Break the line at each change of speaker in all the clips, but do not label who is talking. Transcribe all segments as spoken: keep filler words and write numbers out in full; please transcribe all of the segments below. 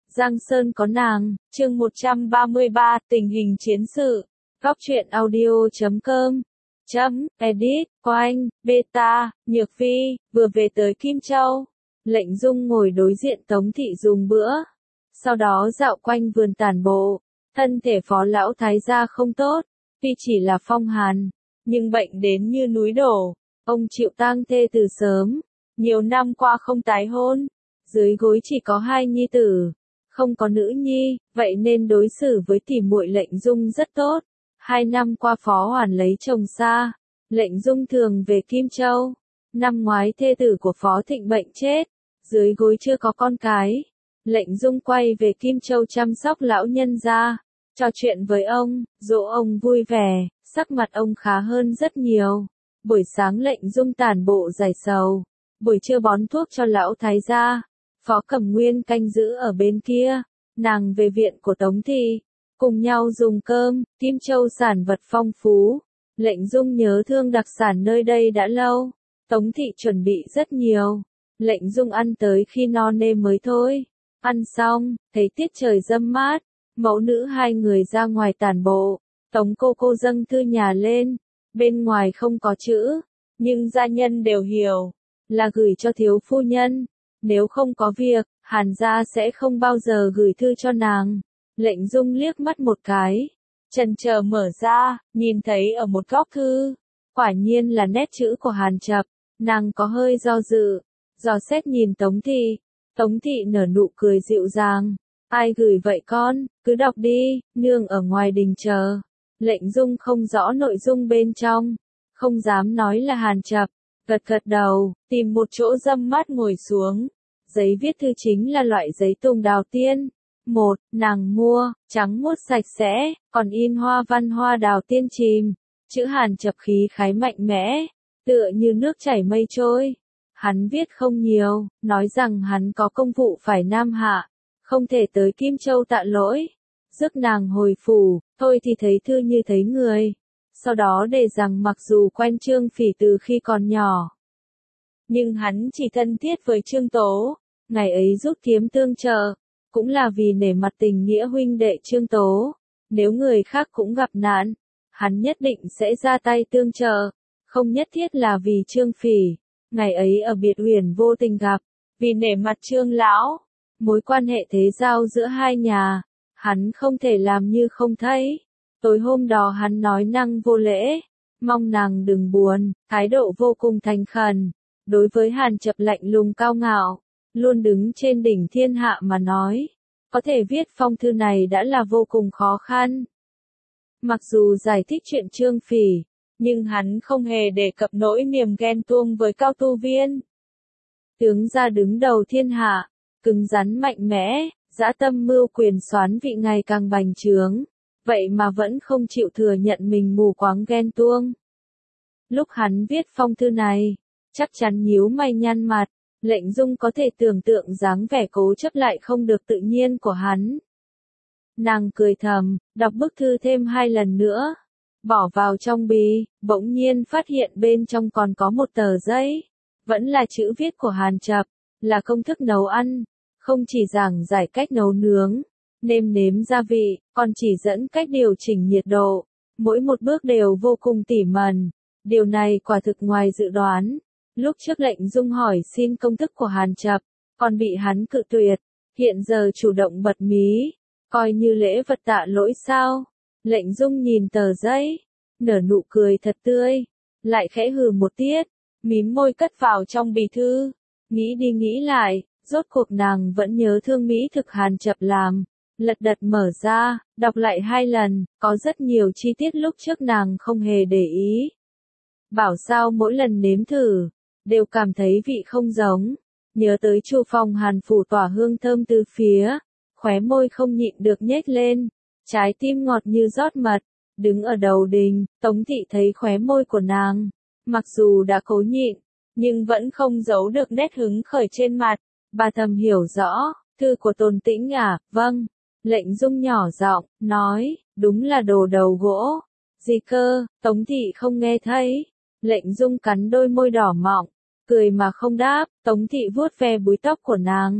Giang Sơn có nàng, chương một trăm ba mươi ba, tình hình chiến sự. Góc truyện audio chấm com. Chấm, edit, Oanh, beta, Nhược Phi, vừa về tới Kim Châu. Lệnh Dung ngồi đối diện Tống Thị dùng bữa. Sau đó dạo quanh vườn tản bộ. Thân thể phó lão thái gia không tốt, tuy chỉ là phong hàn, nhưng bệnh đến như núi đổ. Ông chịu tang thê từ sớm, nhiều năm qua không tái hôn. Dưới gối chỉ có hai nhi tử, không có nữ nhi, vậy nên đối xử với tỷ muội Lệnh Dung rất tốt. Hai năm qua Phó Hoàn lấy chồng xa, Lệnh Dung thường về Kim Châu. Năm ngoái thê tử của Phó Thịnh bệnh chết, dưới gối chưa có con cái. Lệnh Dung quay về Kim Châu chăm sóc lão nhân gia, trò chuyện với ông, dỗ ông vui vẻ, sắc mặt ông khá hơn rất nhiều. Buổi sáng Lệnh Dung tản bộ giải sầu, buổi trưa bón thuốc cho lão thái gia. Phó Cẩm Nguyên canh giữ ở bên kia, nàng về viện của Tống Thị, cùng nhau dùng cơm. Kim Châu sản vật phong phú, Lệnh Dung nhớ thương đặc sản nơi đây đã lâu. Tống Thị chuẩn bị rất nhiều, Lệnh Dung ăn tới khi no nê mới thôi. Ăn xong, thấy tiết trời râm mát, mẫu nữ hai người ra ngoài tản bộ. Tống cô cô dâng thư nhà lên, bên ngoài không có chữ, nhưng gia nhân đều hiểu, là gửi cho thiếu phu nhân. Nếu không có việc, Hàn gia sẽ không bao giờ gửi thư cho nàng. Lệnh Dung liếc mắt một cái, chần chờ mở ra, nhìn thấy ở một góc thư, quả nhiên là nét chữ của Hàn Chập. Nàng có hơi do dự, dò xét nhìn Tống Thị. Tống Thị nở nụ cười dịu dàng. Ai gửi vậy con, cứ đọc đi, nương ở ngoài đình chờ. Lệnh Dung không rõ nội dung bên trong, không dám nói là Hàn Chập. Gật gật đầu, tìm một chỗ râm mát ngồi xuống. Giấy viết thư chính là loại giấy tùng đào tiên. Một, nàng mua, trắng muốt sạch sẽ, còn in hoa văn hoa đào tiên chìm. Chữ Hàn Chập khí khái mạnh mẽ, tựa như nước chảy mây trôi. Hắn viết không nhiều, nói rằng hắn có công vụ phải Nam Hạ, không thể tới Kim Châu tạ lỗi. Rước nàng hồi phủ, thôi thì thấy thư như thấy người. Sau đó đề rằng mặc dù quen Trương Phỉ từ khi còn nhỏ, nhưng hắn chỉ thân thiết với Trương Tố. Ngày ấy rút kiếm tương trợ, cũng là vì nể mặt tình nghĩa huynh đệ Trương Tố. Nếu người khác cũng gặp nạn, hắn nhất định sẽ ra tay tương trợ, không nhất thiết là vì Trương Phỉ. Ngày ấy ở biệt uyển vô tình gặp, vì nể mặt Trương lão, mối quan hệ thế giao giữa hai nhà, hắn không thể làm như không thấy. Tối hôm đó hắn nói năng vô lễ, mong nàng đừng buồn, thái độ vô cùng thành khẩn. Đối với Hàn Chập lạnh lùng cao ngạo, luôn đứng trên đỉnh thiên hạ mà nói, có thể viết phong thư này đã là vô cùng khó khăn. Mặc dù giải thích chuyện Trương Phỉ, nhưng hắn không hề đề cập nỗi niềm ghen tuông với Cao Tu Viên. Tướng gia đứng đầu thiên hạ, cứng rắn mạnh mẽ, dã tâm mưu quyền soán vị ngày càng bành trướng, vậy mà vẫn không chịu thừa nhận mình mù quáng ghen tuông. Lúc hắn viết phong thư này, chắc chắn nhíu mày nhăn mặt. Lệnh Dung có thể tưởng tượng dáng vẻ cố chấp lại không được tự nhiên của hắn. Nàng cười thầm, đọc bức thư thêm hai lần nữa, bỏ vào trong bì, bỗng nhiên phát hiện bên trong còn có một tờ giấy, vẫn là chữ viết của Hàn Chập, là công thức nấu ăn, không chỉ giảng giải cách nấu nướng, nêm nếm gia vị, còn chỉ dẫn cách điều chỉnh nhiệt độ, mỗi một bước đều vô cùng tỉ mẩn. Điều này quả thực ngoài dự đoán. Lúc trước Lệnh Dung hỏi xin công thức của Hàn Chập, còn bị hắn cự tuyệt, hiện giờ chủ động bật mí, coi như lễ vật tạ lỗi sao. Lệnh Dung nhìn tờ giấy, nở nụ cười thật tươi, lại khẽ hừ một tiết, mím môi cất vào trong bì thư. Nghĩ đi nghĩ lại, rốt cuộc nàng vẫn nhớ thương mỹ thực Hàn Chập làm. Lật đật mở ra, đọc lại hai lần, có rất nhiều chi tiết lúc trước nàng không hề để ý. Bảo sao mỗi lần nếm thử, đều cảm thấy vị không giống. Nhớ tới Chu Phong Hàn phủ tỏa hương thơm từ phía, khóe môi không nhịn được nhếch lên, trái tim ngọt như rót mật. Đứng ở đầu đình, Tống Thị thấy khóe môi của nàng, mặc dù đã cố nhịn, nhưng vẫn không giấu được nét hứng khởi trên mặt. Bà thầm hiểu rõ, thư của Tôn Tĩnh à, vâng. Lệnh Dung nhỏ giọng, nói, đúng là đồ đầu gỗ. Gì cơ, Tống Thị không nghe thấy. Lệnh Dung cắn đôi môi đỏ mọng, cười mà không đáp. Tống Thị vuốt ve búi tóc của nàng,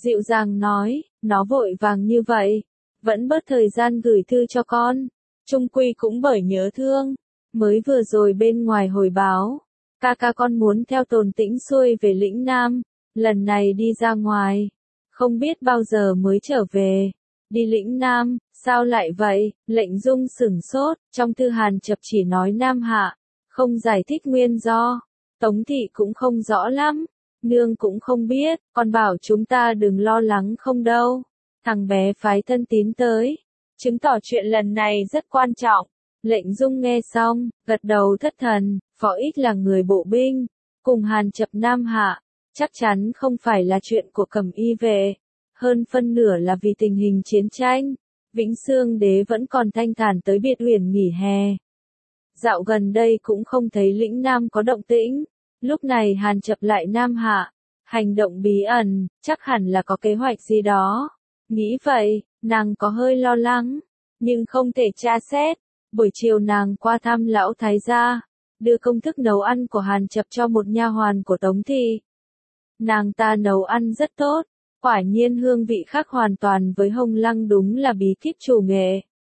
dịu dàng nói, nó vội vàng như vậy, vẫn bớt thời gian gửi thư cho con, chung quy cũng bởi nhớ thương, mới vừa rồi bên ngoài hồi báo, ca ca con muốn theo Tồn Tĩnh xuôi về lĩnh Nam, lần này đi ra ngoài, không biết bao giờ mới trở về. Đi lĩnh Nam, sao lại vậy? Lệnh Dung sửng sốt, trong thư Hàn Chập chỉ nói Nam Hạ, không giải thích nguyên do. Tống thị cũng không rõ lắm, nương cũng không biết, con bảo chúng ta đừng lo lắng không đâu. Thằng bé phái thân tín tới, chứng tỏ chuyện lần này rất quan trọng. Lệnh Dung nghe xong, gật đầu thất thần, Phó Ích là người bộ binh, cùng Hàn Chập Nam Hạ, chắc chắn không phải là chuyện của Cẩm Y vệ. Hơn phân nửa là vì tình hình chiến tranh, Vĩnh Xương Đế vẫn còn thanh thản tới Biệt Uyển nghỉ hè. Dạo gần đây cũng không thấy lĩnh Nam có động tĩnh, lúc này Hàn Chập lại Nam Hạ, hành động bí ẩn, chắc hẳn là có kế hoạch gì đó. Nghĩ vậy, nàng có hơi lo lắng, nhưng không thể tra xét. Buổi chiều nàng qua thăm lão thái gia, đưa công thức nấu ăn của Hàn Chập cho một nha hoàn của Tống thị. Nàng ta nấu ăn rất tốt. Quả nhiên hương vị khác hoàn toàn với Hồng Lăng, đúng là bí kíp chủ nghệ.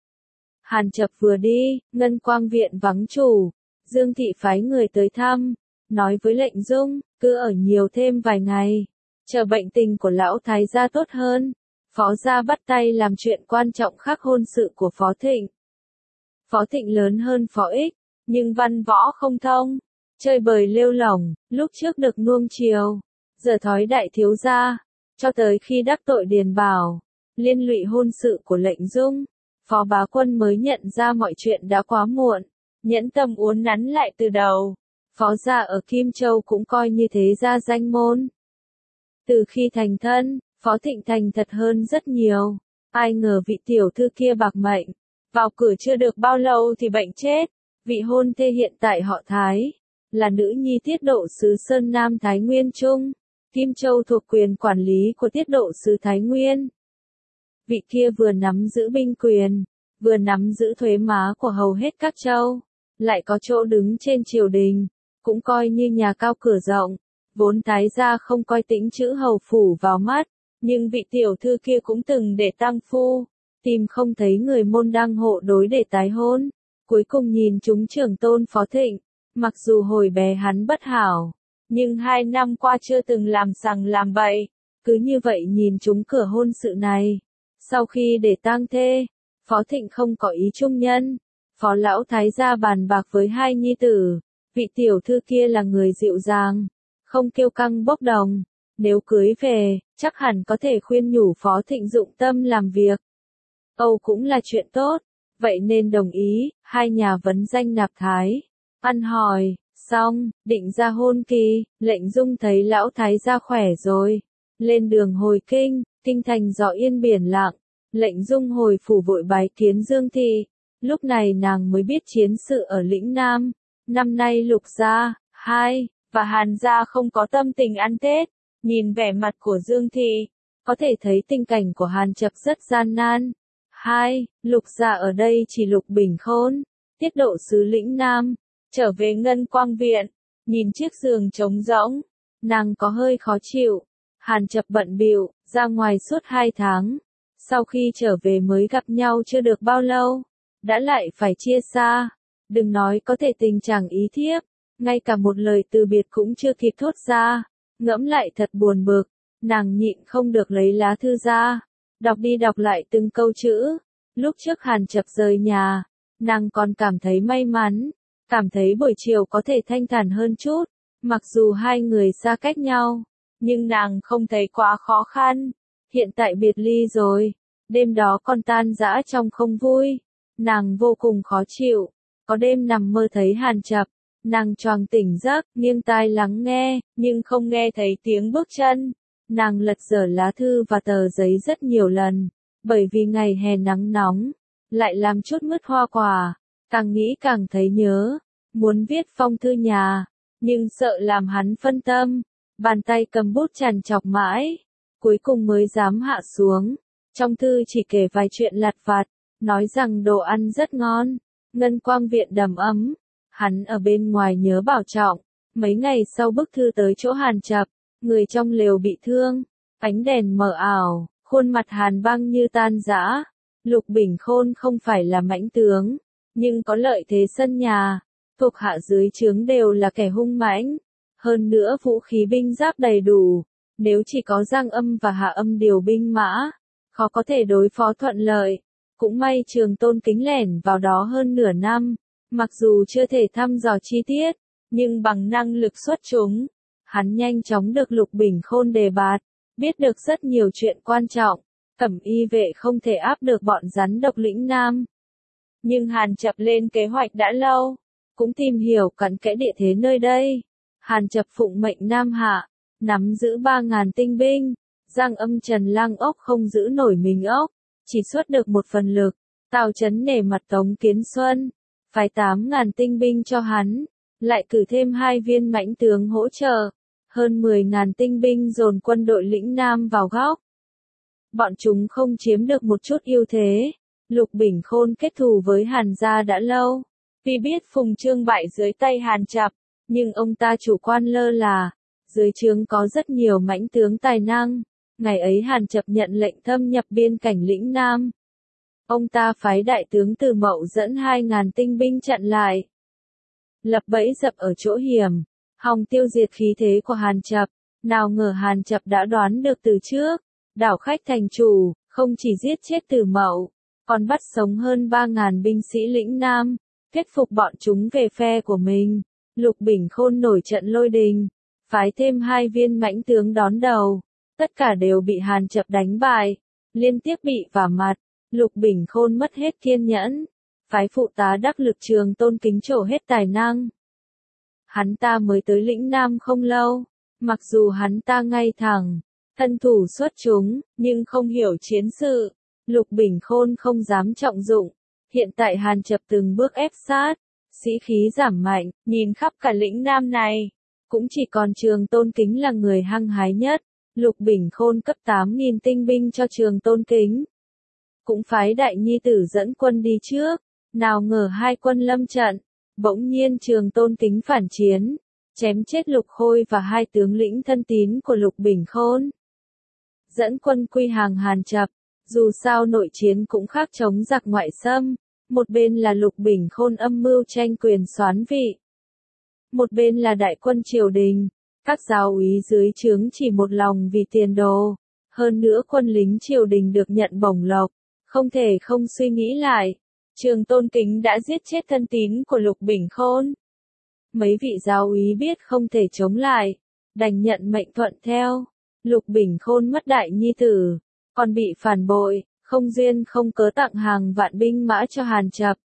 Hàn Chập vừa đi, Ngân Quang viện vắng chủ, Dương thị phái người tới thăm, nói với Lệnh Dung, cứ ở nhiều thêm vài ngày, chờ bệnh tình của lão thái gia tốt hơn. Phó gia bắt tay làm chuyện quan trọng khác hôn sự của Phó Thịnh. Phó Thịnh lớn hơn Phó Ích, nhưng văn võ không thông, chơi bời lêu lỏng, lúc trước được nuông chiều, giờ thói đại thiếu gia. Cho tới khi đắc tội Điền Bảo, liên lụy hôn sự của Lệnh Dung, Phó Bá Quân mới nhận ra mọi chuyện đã quá muộn, nhẫn tâm uốn nắn lại từ đầu. Phó gia ở Kim Châu cũng coi như thế gia danh môn. Từ khi thành thân, Phó Thịnh thành thật hơn rất nhiều, ai ngờ vị tiểu thư kia bạc mệnh, vào cửa chưa được bao lâu thì bệnh chết. Vị hôn thê hiện tại họ Thái, là nữ nhi tiết độ sứ Sơn Nam Thái Nguyên Trung. Kim Châu thuộc quyền quản lý của tiết độ sứ Thái Nguyên. Vị kia vừa nắm giữ binh quyền, vừa nắm giữ thuế má của hầu hết các châu, lại có chỗ đứng trên triều đình, cũng coi như nhà cao cửa rộng. Vốn Thái gia không coi Tĩnh chữ hầu phủ vào mắt, nhưng vị tiểu thư kia cũng từng để tang phu, tìm không thấy người môn đăng hộ đối để tái hôn. Cuối cùng nhìn chúng trưởng tôn Phó Thịnh, mặc dù hồi bé hắn bất hảo, nhưng hai năm qua chưa từng làm sằng làm bậy, cứ như vậy nhìn chúng cửa hôn sự này. Sau khi để tang thê, Phó Thịnh không có ý chung nhân, Phó lão thái gia bàn bạc với hai nhi tử, vị tiểu thư kia là người dịu dàng, không kiêu căng bốc đồng, nếu cưới về, chắc hẳn có thể khuyên nhủ Phó Thịnh dụng tâm làm việc. Âu cũng là chuyện tốt, vậy nên đồng ý, hai nhà vấn danh nạp thái, ăn hỏi. Xong, định ra hôn kỳ, Lệnh Dung thấy lão thái gia khỏe rồi. Lên đường hồi kinh, kinh thành gió yên biển lặng. Lệnh Dung hồi phủ vội bái kiến Dương thị. Lúc này nàng mới biết chiến sự ở lĩnh Nam. Năm nay Lục gia, hai, và Hàn gia không có tâm tình ăn Tết. Nhìn vẻ mặt của Dương thị, có thể thấy tình cảnh của Hàn Chập rất gian nan. Hai, Lục gia ở đây chỉ Lục Bình Khôn, tiết độ sứ lĩnh Nam. Trở về Ngân Quang viện, nhìn chiếc giường trống rỗng, nàng có hơi khó chịu. Hàn Chập bận bịu, ra ngoài suốt hai tháng. Sau khi trở về mới gặp nhau chưa được bao lâu, đã lại phải chia xa. Đừng nói có thể tình trạng ý thiếp, ngay cả một lời từ biệt cũng chưa kịp thốt ra. Ngẫm lại thật buồn bực, nàng nhịn không được lấy lá thư ra, đọc đi đọc lại từng câu chữ. Lúc trước Hàn Chập rời nhà, nàng còn cảm thấy may mắn. Cảm thấy buổi chiều có thể thanh thản hơn chút, mặc dù hai người xa cách nhau, nhưng nàng không thấy quá khó khăn. Hiện tại biệt ly rồi, đêm đó còn tan rã trong không vui, nàng vô cùng khó chịu. Có đêm nằm mơ thấy Hàn Chập, nàng choàng tỉnh giấc, nghiêng tai lắng nghe, nhưng không nghe thấy tiếng bước chân. Nàng lật dở lá thư và tờ giấy rất nhiều lần, bởi vì ngày hè nắng nóng, lại làm chút mứt hoa quả. Càng nghĩ càng thấy nhớ, muốn viết phong thư nhà, nhưng sợ làm hắn phân tâm, bàn tay cầm bút trằn trọc mãi, cuối cùng mới dám hạ xuống. Trong thư chỉ kể vài chuyện lặt vặt, nói rằng đồ ăn rất ngon, Ngân Quang viện đầm ấm, hắn ở bên ngoài nhớ bảo trọng. Mấy ngày sau bức thư tới chỗ Hàn Chập, người trong lều bị thương, Ánh đèn mờ ảo, khuôn mặt hàn băng như tan rã. Lục Bình Khôn không phải là mãnh tướng, nhưng có lợi thế sân nhà, thuộc hạ dưới trướng đều là kẻ hung mãnh, hơn nữa vũ khí binh giáp đầy đủ, nếu chỉ có Giang Âm và Hạ Âm điều binh mã, khó có thể đối phó thuận lợi. Cũng may Trường Tôn Kính lẻn vào đó hơn nửa năm, mặc dù chưa thể thăm dò chi tiết, nhưng bằng năng lực xuất chúng, hắn nhanh chóng được Lục Bình Khôn đề bạt, biết được rất nhiều chuyện quan trọng. Cẩm y vệ không thể áp được bọn rắn độc lĩnh Nam. Nhưng Hàn Chập lên kế hoạch đã lâu, cũng tìm hiểu cặn kẽ địa thế nơi đây. Hàn Chập phụng mệnh Nam Hạ, nắm giữ ba ngàn tinh binh, Giang Âm Trần Lang ốc không giữ nổi mình ốc, chỉ xuất được một phần lực. Tào Chấn nể mặt Tống Kiến Xuân, phái tám ngàn tinh binh cho hắn, lại cử thêm hai viên mãnh tướng hỗ trợ, hơn mười ngàn tinh binh dồn quân đội lĩnh Nam vào góc. Bọn chúng không chiếm được một chút ưu thế. Lục Bình Khôn kết thù với Hàn gia đã lâu, vì biết Phùng Trương bại dưới tay Hàn Chập, nhưng ông ta chủ quan lơ là, dưới trướng có rất nhiều mãnh tướng tài năng. Ngày ấy Hàn Chập nhận lệnh thâm nhập biên cảnh lĩnh Nam. Ông ta phái đại tướng Từ Mậu dẫn hai ngàn tinh binh chặn lại, lập bẫy dập ở chỗ hiểm, hòng tiêu diệt khí thế của Hàn Chập. Nào ngờ Hàn Chập đã đoán được từ trước, đảo khách thành chủ, không chỉ giết chết Từ Mậu, còn bắt sống hơn ba ngàn binh sĩ lĩnh Nam, thuyết phục bọn chúng về phe của mình. Lục Bình Khôn nổi trận lôi đình, phái thêm hai viên mãnh tướng đón đầu, tất cả đều bị Hàn Chập đánh bại, liên tiếp bị vả mặt. Lục Bình Khôn mất hết kiên nhẫn, phái phụ tá đắc lực Trường Tôn Kính trổ hết tài năng. Hắn ta mới tới lĩnh Nam không lâu, mặc dù hắn ta ngay thẳng, thân thủ xuất chúng, nhưng không hiểu chiến sự, Lục Bình Khôn không dám trọng dụng. Hiện tại Hàn Chập từng bước ép sát, sĩ khí giảm mạnh, nhìn khắp cả lĩnh Nam này, cũng chỉ còn Trường Tôn Kính là người hăng hái nhất. Lục Bình Khôn cấp tám nghìn tinh binh cho Trường Tôn Kính, cũng phái đại nhi tử dẫn quân đi trước. Nào ngờ hai quân lâm trận, bỗng nhiên Trường Tôn Kính phản chiến, chém chết Lục Khôi và hai tướng lĩnh thân tín của Lục Bình Khôn, dẫn quân quy hàng Hàn Chập. Dù sao nội chiến cũng khác chống giặc ngoại xâm, một bên là Lục Bình Khôn âm mưu tranh quyền soán vị, một bên là đại quân triều đình. Các giáo úy dưới trướng chỉ một lòng vì tiền đồ, hơn nữa quân lính triều đình được nhận bổng lộc, không thể không suy nghĩ lại. Trường Tôn Kính đã giết chết thân tín của Lục Bình Khôn. Mấy vị giáo úy biết không thể chống lại, đành nhận mệnh thuận theo. Lục Bình Khôn mất đại nhi tử, còn bị phản bội, không duyên không cớ tặng hàng vạn binh mã cho Hàn Chập.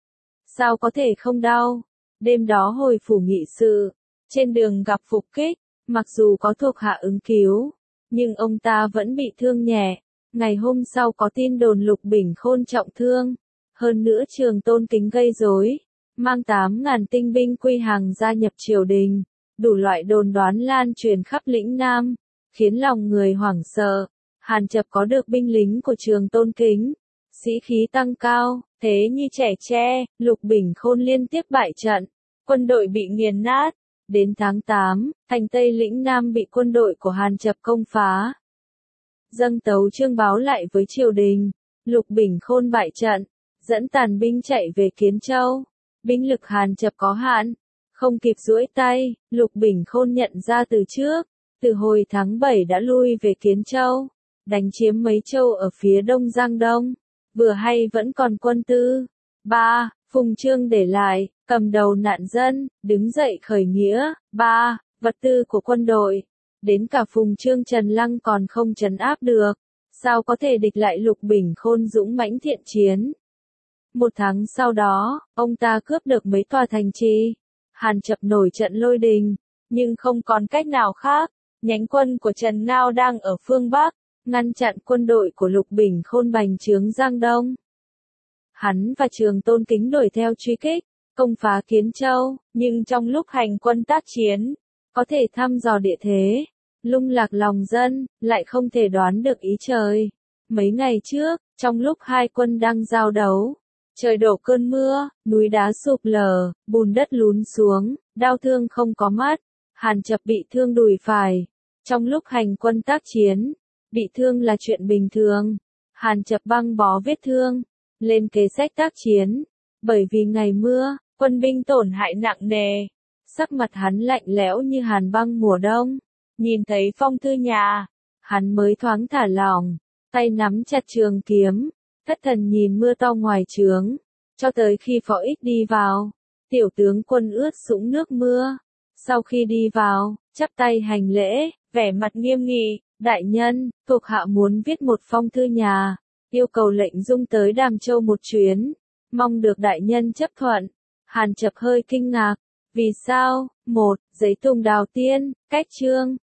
Sao có thể không đau? Đêm đó hồi phủ nghị sự, trên đường gặp phục kích, mặc dù có thuộc hạ ứng cứu, nhưng ông ta vẫn bị thương nhẹ. Ngày hôm sau có tin đồn Lục Bình Khôn trọng thương, hơn nữa Trường Tôn Kính gây rối, mang tám ngàn tinh binh quy hàng gia nhập triều đình, đủ loại đồn đoán lan truyền khắp lĩnh Nam, khiến lòng người hoảng sợ. Hàn Chập có được binh lính của Trường Tôn Kính, sĩ khí tăng cao, thế như trẻ tre. Lục Bình Khôn liên tiếp bại trận, quân đội bị nghiền nát. Đến tháng tám, thành Tây lĩnh Nam bị quân đội của Hàn Chập công phá. Dâng tấu chương báo lại với triều đình, Lục Bình Khôn bại trận, dẫn tàn binh chạy về Kiến Châu. Binh lực Hàn Chập có hạn, không kịp duỗi tay, Lục Bình Khôn nhận ra từ trước, từ hồi tháng bảy đã lui về Kiến Châu, đánh chiếm mấy châu ở phía đông Giang Đông, vừa hay vẫn còn quân tư. ba. Phùng Trương để lại, cầm đầu nạn dân, đứng dậy khởi nghĩa. ba. Vật tư của quân đội, đến cả Phùng Trương Trần Lăng còn không trấn áp được, sao có thể địch lại Lục Bình Khôn dũng mãnh thiện chiến. Một tháng sau đó, ông ta cướp được mấy tòa thành trì. Hàn Chập nổi trận lôi đình, nhưng không còn cách nào khác. Nhánh quân của Trần Ngao đang ở phương Bắc, ngăn chặn quân đội của Lục Bình Khôn bành trướng Giang Đông. Hắn và Trường Tôn Kính đuổi theo truy kích, công phá Kiến Châu, nhưng trong lúc hành quân tác chiến, có thể thăm dò địa thế, lung lạc lòng dân, lại không thể đoán được ý trời. Mấy ngày trước, trong lúc hai quân đang giao đấu, trời đổ cơn mưa, núi đá sụp lở, bùn đất lún xuống, đau thương không có mắt. Hàn Chập bị thương đùi phải. Trong lúc hành quân tác chiến, Bị thương là chuyện bình thường. Hàn Chập băng bó vết thương, lên kế sách tác chiến. Bởi vì ngày mưa, quân binh tổn hại nặng nề. Sắc mặt hắn lạnh lẽo như hàn băng mùa đông. Nhìn thấy phong thư nhà, hắn mới thoáng thả lỏng, tay nắm chặt trường kiếm, thất thần nhìn mưa to ngoài trướng, cho tới khi Phó Ích đi vào. Tiểu tướng quân ướt sũng nước mưa. Sau khi đi vào, chắp tay hành lễ, vẻ mặt nghiêm nghị, đại nhân, thuộc hạ muốn viết một phong thư nhà, yêu cầu lệnh Dung tới Đàm Châu một chuyến, mong được đại nhân chấp thuận. Hàn Chập hơi kinh ngạc, vì sao? Một, giấy tùng đào tiên, cách chương.